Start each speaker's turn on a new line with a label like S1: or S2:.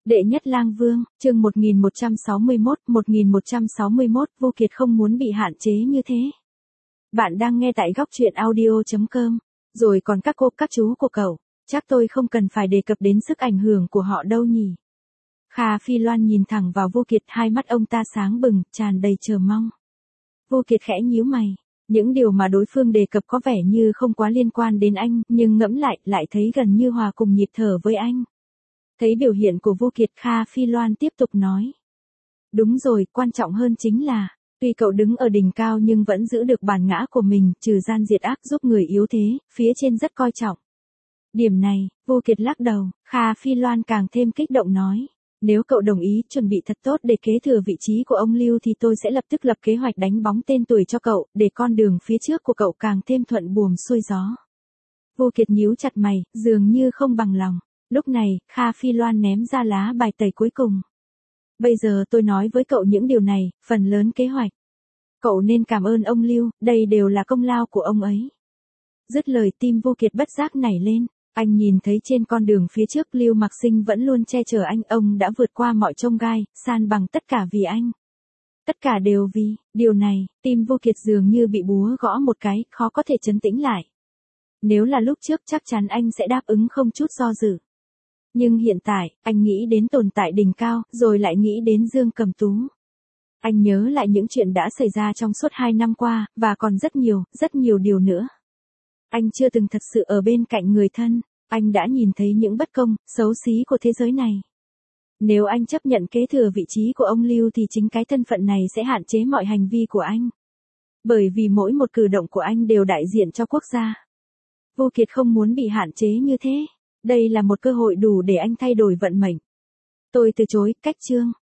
S1: Đệ nhất lang vương, chương 1161, Vô Kiệt không muốn bị hạn chế như thế. Bạn đang nghe tại góc truyện audio.com, rồi còn các cô các chú của cậu, chắc tôi không cần phải đề cập đến sức ảnh hưởng của họ đâu nhỉ. Kha Phi Loan nhìn thẳng vào Vô Kiệt, hai mắt ông ta sáng bừng, tràn đầy chờ mong. Vô Kiệt khẽ nhíu mày, những điều mà đối phương đề cập có vẻ như không quá liên quan đến anh, nhưng ngẫm lại thấy gần như hòa cùng nhịp thở với anh. Thấy biểu hiện của Vô Kiệt, Kha Phi Loan tiếp tục nói. Đúng rồi, quan trọng hơn chính là, tuy cậu đứng ở đỉnh cao nhưng vẫn giữ được bản ngã của mình, trừ gian diệt ác giúp người yếu thế, phía trên rất coi trọng. Điểm này, Vô Kiệt lắc đầu, Kha Phi Loan càng thêm kích động nói. Nếu cậu đồng ý chuẩn bị thật tốt để kế thừa vị trí của ông Lưu thì tôi sẽ lập tức lập kế hoạch đánh bóng tên tuổi cho cậu, để con đường phía trước của cậu càng thêm thuận buồm xuôi gió. Vô Kiệt nhíu chặt mày, dường như không bằng lòng. Lúc này, Kha Phi Loan ném ra lá bài tẩy cuối cùng. Bây giờ tôi nói với cậu những điều này, phần lớn kế hoạch. Cậu nên cảm ơn ông Lưu, đây đều là công lao của ông ấy. Dứt lời tim Vô Kiệt bất giác nảy lên. Anh nhìn thấy trên con đường phía trước Lưu Mặc Sinh vẫn luôn che chở anh, ông đã vượt qua mọi chông gai, san bằng tất cả vì anh. Tất cả đều vì, điều này, tim Vô Kiệt dường như bị búa gõ một cái, khó có thể trấn tĩnh lại. Nếu là lúc trước chắc chắn anh sẽ đáp ứng không chút do dự. Nhưng hiện tại, anh nghĩ đến tồn tại đỉnh cao, rồi lại nghĩ đến Dương Cầm Tú. Anh nhớ lại những chuyện đã xảy ra trong suốt 2 năm qua, và còn rất nhiều điều nữa. Anh chưa từng thật sự ở bên cạnh người thân, anh đã nhìn thấy những bất công, xấu xí của thế giới này. Nếu anh chấp nhận kế thừa vị trí của ông Lưu thì chính cái thân phận này sẽ hạn chế mọi hành vi của anh. Bởi vì mỗi một cử động của anh đều đại diện cho quốc gia. Vô Kiệt không muốn bị hạn chế như thế. Đây là một cơ hội đủ để anh thay đổi vận mệnh. Tôi từ chối, cách chương.